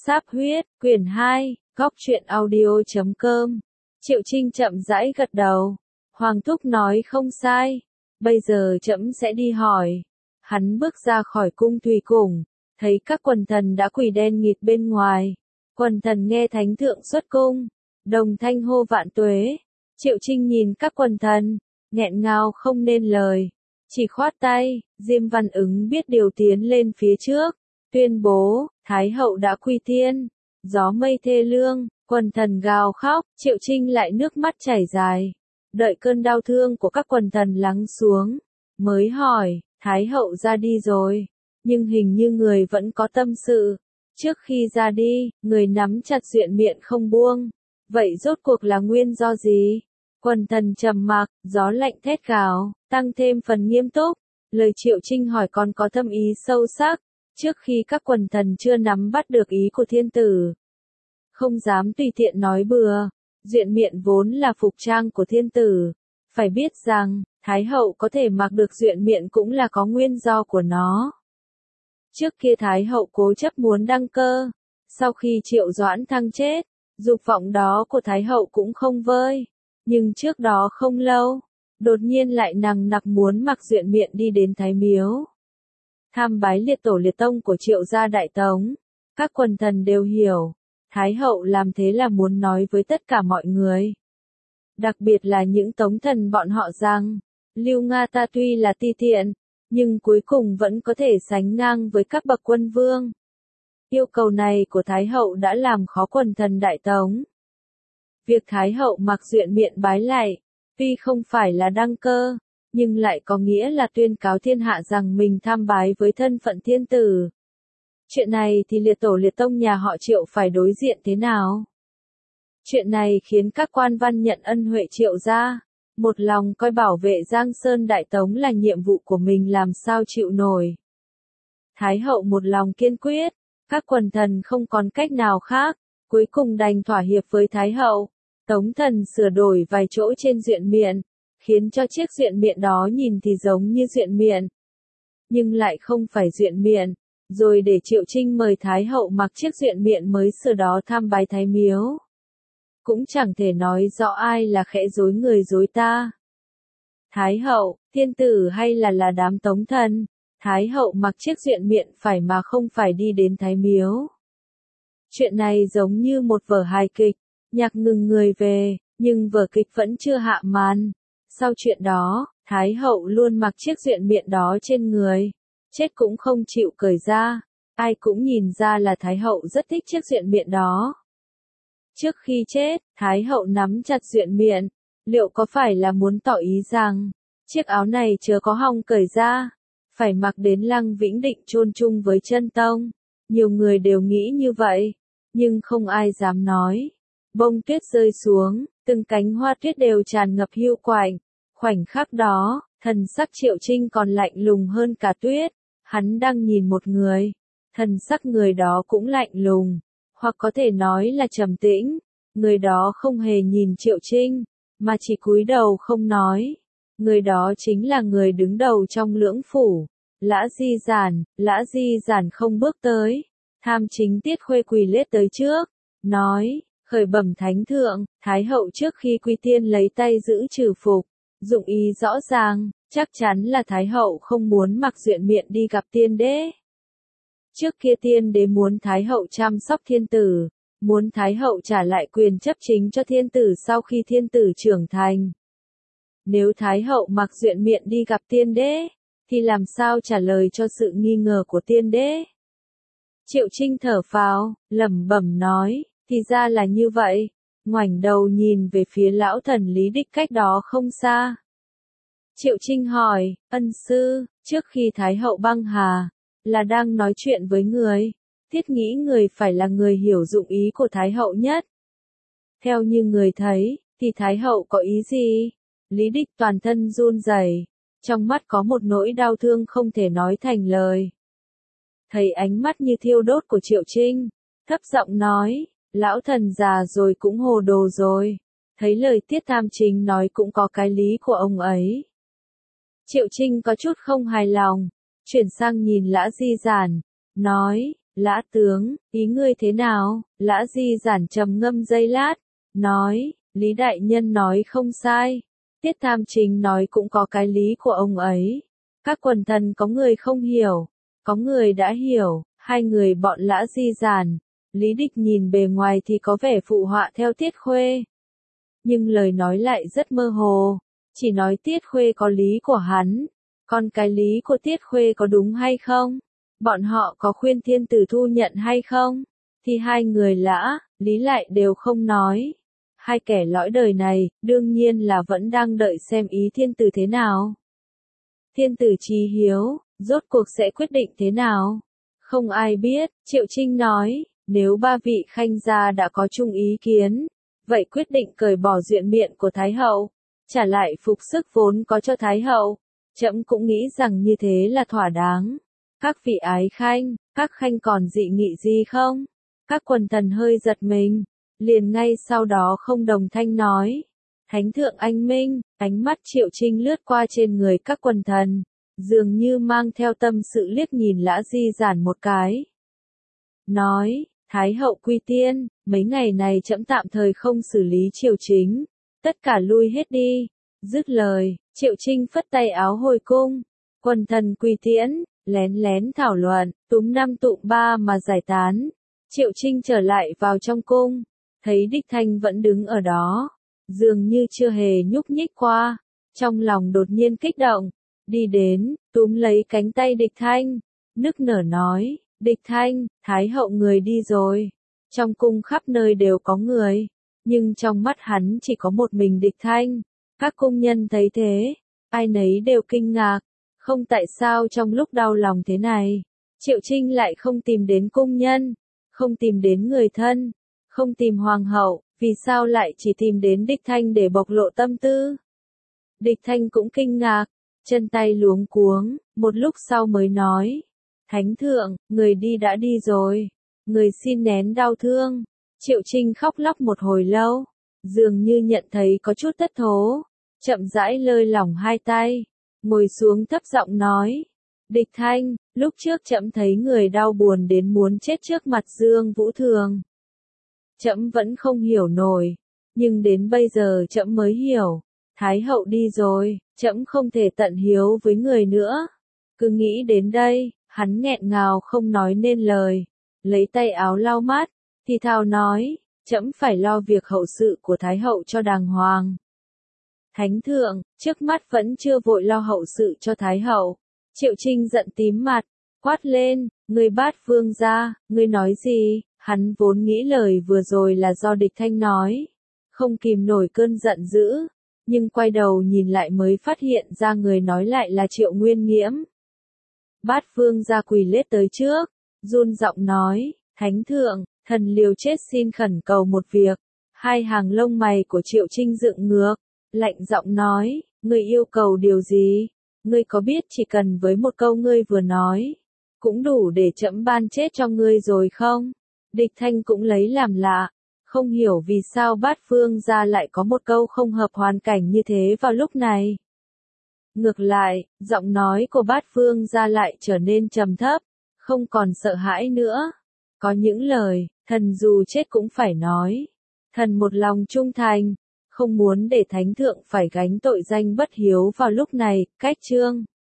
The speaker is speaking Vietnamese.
Sáp huyết, quyển 2, góc truyện audio.com. Triệu Trinh chậm rãi gật đầu. Hoàng thúc nói không sai. Bây giờ trẫm sẽ đi hỏi. Hắn bước ra khỏi cung thủy cùng, thấy các quần thần đã quỳ đen nghịt bên ngoài. Quần thần nghe thánh thượng xuất cung, đồng thanh hô vạn tuế. Triệu Trinh nhìn các quần thần, nghẹn ngào không nên lời, chỉ khoát tay. Diêm Văn Ứng biết điều tiến lên phía trước, tuyên bố, Thái hậu đã quy thiên. Gió mây thê lương, quần thần gào khóc, Triệu Trinh lại nước mắt chảy dài. Đợi cơn đau thương của các quần thần lắng xuống, mới hỏi, Thái hậu ra đi rồi, nhưng hình như người vẫn có tâm sự. Trước khi ra đi, người nắm chặt duyện miệng không buông. Vậy rốt cuộc là nguyên do gì? Quần thần trầm mặc, gió lạnh thét gào, tăng thêm phần nghiêm túc. Lời Triệu Trinh hỏi còn có thâm ý sâu sắc. Trước khi các quần thần chưa nắm bắt được ý của thiên tử, không dám tùy tiện nói bừa. Duyện miện vốn là phục trang của thiên tử. Phải biết rằng, Thái hậu có thể mặc được duyện miện cũng là có nguyên do của nó. Trước kia Thái hậu cố chấp muốn đăng cơ. Sau khi Triệu Doãn Thăng chết, dục vọng đó của Thái hậu cũng không vơi. Nhưng trước đó không lâu, đột nhiên lại nằng nặc muốn mặc duyện miện đi đến Thái Miếu. Tham bái liệt tổ liệt tông của Triệu gia Đại Tống. Các quần thần đều hiểu, Thái hậu làm thế là muốn nói với tất cả mọi người. Đặc biệt là những tống thần bọn họ rằng, Lưu Nga ta tuy là ti tiện, nhưng cuối cùng vẫn có thể sánh ngang với các bậc quân vương. Yêu cầu này của Thái hậu đã làm khó quần thần Đại Tống. Việc Thái hậu mặc duyện miện bái lạy, tuy không phải là đăng cơ, nhưng lại có nghĩa là tuyên cáo thiên hạ rằng mình tham bái với thân phận thiên tử. Chuyện này thì liệt tổ liệt tông nhà họ Triệu phải đối diện thế nào? Chuyện này khiến các quan văn nhận ân huệ Triệu gia, một lòng coi bảo vệ Giang Sơn Đại Tống là nhiệm vụ của mình làm sao chịu nổi. Thái hậu một lòng kiên quyết, các quần thần không còn cách nào khác, cuối cùng đành thỏa hiệp với Thái hậu. Tống thần sửa đổi vài chỗ trên duyện miện, khiến cho chiếc duyện miện đó nhìn thì giống như duyện miện, nhưng lại không phải duyện miện, rồi để Triệu Trinh mời Thái hậu mặc chiếc duyện miện mới sửa đó tham bái Thái Miếu. Cũng chẳng thể nói rõ ai là khẽ dối người dối ta. Thái hậu, thiên tử hay là đám tống thần? Thái hậu mặc chiếc duyện miện phải mà không phải đi đến Thái Miếu. Chuyện này giống như một vở hài kịch, nhạc ngừng người về, nhưng vở kịch vẫn chưa hạ màn. Sau chuyện đó, Thái hậu luôn mặc chiếc duyện miện đó trên người, chết cũng không chịu cởi ra. Ai cũng nhìn ra là Thái hậu rất thích chiếc duyện miện đó. Trước khi chết, Thái hậu nắm chặt duyện miện, liệu có phải là muốn tỏ ý rằng, chiếc áo này chớ có hòng cởi ra, phải mặc đến Lăng Vĩnh Định chôn chung với chân tông. Nhiều người đều nghĩ như vậy, nhưng không ai dám nói. Bông tuyết rơi xuống, từng cánh hoa tuyết đều tràn ngập hiu quạnh. Khoảnh khắc đó, thần sắc Triệu Trinh còn lạnh lùng hơn cả tuyết. Hắn đang nhìn một người, thần sắc người đó cũng lạnh lùng, hoặc có thể nói là trầm tĩnh. Người đó không hề nhìn Triệu Trinh, mà chỉ cúi đầu không nói. Người đó chính là người đứng đầu trong Lưỡng Phủ, Lã Di Giản. Lã Di Giản không bước tới, Tham Chính Tiết Khuê quỳ lết tới trước, nói, khởi bẩm thánh thượng, Thái hậu trước khi quy tiên lấy tay giữ trừ phục, dụng ý rõ ràng, chắc chắn là Thái hậu không muốn mặc duyện miện đi gặp tiên đế. Trước kia tiên đế muốn Thái hậu chăm sóc thiên tử, muốn Thái hậu trả lại quyền chấp chính cho thiên tử sau khi thiên tử trưởng thành. Nếu Thái hậu mặc duyện miện đi gặp tiên đế, thì làm sao trả lời cho sự nghi ngờ của tiên đế? Triệu Trinh thở phào, lẩm bẩm nói, thì ra là như vậy. Ngoảnh đầu nhìn về phía lão thần Lý Đích cách đó không xa. Triệu Trinh hỏi, ân sư, trước khi Thái hậu băng hà, là đang nói chuyện với người. Thiết nghĩ người phải là người hiểu dụng ý của Thái hậu nhất. Theo như người thấy, thì Thái hậu có ý gì? Lý Đích toàn thân run rẩy, trong mắt có một nỗi đau thương không thể nói thành lời. Thấy ánh mắt như thiêu đốt của Triệu Trinh, thấp giọng nói, lão thần già rồi cũng hồ đồ rồi. Thấy lời Tiết Tham Chính nói cũng có cái lý của ông ấy. Triệu Trinh có chút không hài lòng, chuyển sang nhìn Lã Di Giản, nói, Lã tướng, ý ngươi thế nào? Lã Di Giản trầm ngâm giây lát, nói, Lý đại nhân nói không sai. Tiết Tham Chính nói cũng có cái lý của ông ấy. Các quần thần có người không hiểu, có người đã hiểu, hai người bọn Lã Di Giản. Lý Địch nhìn bề ngoài thì có vẻ phụ họa theo Tiết Khuê. Nhưng lời nói lại rất mơ hồ, chỉ nói Tiết Khuê có lý của hắn. Còn cái lý của Tiết Khuê có đúng hay không? Bọn họ có khuyên thiên tử thu nhận hay không? Thì hai người Lã, Lý lại đều không nói. Hai kẻ lõi đời này, đương nhiên là vẫn đang đợi xem ý thiên tử thế nào. Thiên tử chí hiếu, rốt cuộc sẽ quyết định thế nào? Không ai biết, Triệu Trinh nói, nếu ba vị khanh gia đã có chung ý kiến, vậy quyết định cởi bỏ duyện miện của Thái Hậu, trả lại phục sức vốn có cho Thái Hậu. Trẫm cũng nghĩ rằng như thế là thỏa đáng. Các vị ái khanh, các khanh còn dị nghị gì không? Các quần thần hơi giật mình, liền ngay sau đó không đồng thanh nói. Thánh thượng anh minh, ánh mắt Triệu Trinh lướt qua trên người các quần thần, dường như mang theo tâm sự liếc nhìn Lã Di Giản một cái. Nói, Thái hậu quy tiên, mấy ngày này trẫm tạm thời không xử lý triều chính, tất cả lui hết đi. Dứt lời, Triệu Trinh phất tay áo hồi cung, quần thần quy tiễn, lén lén thảo luận, túm năm tụm ba mà giải tán. Triệu Trinh trở lại vào trong cung, thấy Địch Thanh vẫn đứng ở đó, dường như chưa hề nhúc nhích qua, trong lòng đột nhiên kích động, đi đến, túm lấy cánh tay Địch Thanh, nức nở nói, Địch Thanh, Thái hậu người đi rồi. Trong cung khắp nơi đều có người, nhưng trong mắt hắn chỉ có một mình Địch Thanh. Các cung nhân thấy thế, ai nấy đều kinh ngạc, không tại sao trong lúc đau lòng thế này, Triệu Trinh lại không tìm đến cung nhân, không tìm đến người thân, không tìm hoàng hậu, vì sao lại chỉ tìm đến Địch Thanh để bộc lộ tâm tư. Địch Thanh cũng kinh ngạc, chân tay luống cuống, một lúc sau mới nói, Thánh thượng, người đi đã đi rồi, người xin nén đau thương. Triệu Trinh khóc lóc một hồi lâu, dường như nhận thấy có chút thất thố, chậm rãi lơi lỏng hai tay, ngồi xuống thấp giọng nói, Địch Thanh, lúc trước trẫm thấy người đau buồn đến muốn chết trước mặt Dương Vũ Thường. Trẫm vẫn không hiểu nổi, nhưng đến bây giờ trẫm mới hiểu, Thái hậu đi rồi, trẫm không thể tận hiếu với người nữa. Cứ nghĩ đến đây, hắn nghẹn ngào không nói nên lời, lấy tay áo lau mắt, thì thào nói, trẫm phải lo việc hậu sự của Thái hậu cho đàng hoàng. Thánh thượng, trước mắt vẫn chưa vội lo hậu sự cho Thái hậu. Triệu Trinh giận tím mặt, quát lên, ngươi Bát Vương gia, ngươi nói gì? Hắn vốn nghĩ lời vừa rồi là do Địch Thanh nói, không kìm nổi cơn giận dữ, nhưng quay đầu nhìn lại mới phát hiện ra người nói lại là Triệu Nguyên Nghiễm. Bát Vương gia quỳ lết tới trước, run giọng nói, Thánh thượng, thần liều chết xin khẩn cầu một việc. Hai hàng lông mày của Triệu Trinh dựng ngược, lạnh giọng nói, ngươi yêu cầu điều gì? Ngươi có biết chỉ cần với một câu ngươi vừa nói, cũng đủ để trẫm ban chết cho ngươi rồi không? Địch Thanh cũng lấy làm lạ, không hiểu vì sao Bát Vương gia lại có một câu không hợp hoàn cảnh như thế vào lúc này. Ngược lại, giọng nói của Bát Vương gia lại trở nên trầm thấp, không còn sợ hãi nữa. Có những lời, thần dù chết cũng phải nói. Thần một lòng trung thành, không muốn để Thánh thượng phải gánh tội danh bất hiếu vào lúc này. Cách chương